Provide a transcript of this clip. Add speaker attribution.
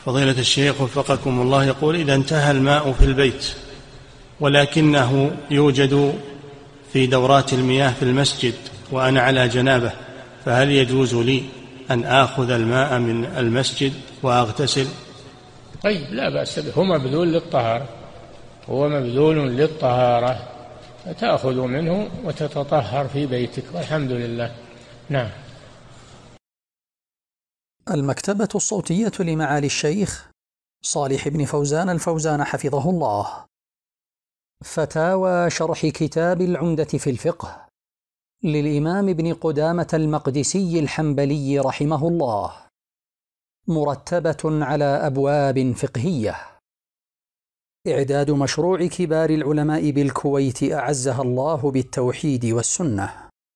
Speaker 1: فضيلة الشيخ وفقكم الله، يقول: إذا انتهى الماء في البيت ولكنه يوجد في دورات المياه في المسجد وأنا على جنابه، فهل يجوز لي أن آخذ الماء من المسجد وأغتسل؟
Speaker 2: طيب، لا بأس به، هو مبذول للطهارة، هو مبذول للطهارة، تأخذ منه وتتطهر في بيتك والحمد لله. نعم.
Speaker 3: المكتبة الصوتية لمعالي الشيخ صالح بن فوزان الفوزان حفظه الله. فتاوى شرح كتاب العمدة في الفقه للإمام ابن قدامة المقدسي الحنبلي رحمه الله، مرتبة على أبواب فقهية. إعداد مشروع كبار العلماء بالكويت أعزها الله بالتوحيد والسنة.